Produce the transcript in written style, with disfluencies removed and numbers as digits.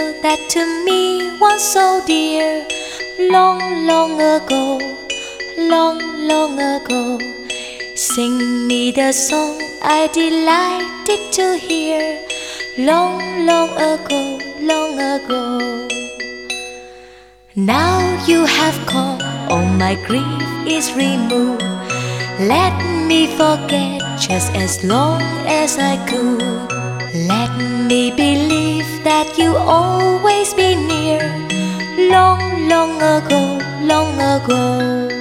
tale that to me was so dear. Long, long ago, long, long ago, sing me the song I delighted to hear. Long, long ago, long ago. Now you have come, all my grief is removed. Let me forget just as long as I could. Let me believe that you always be near. Long, long ago, long ago.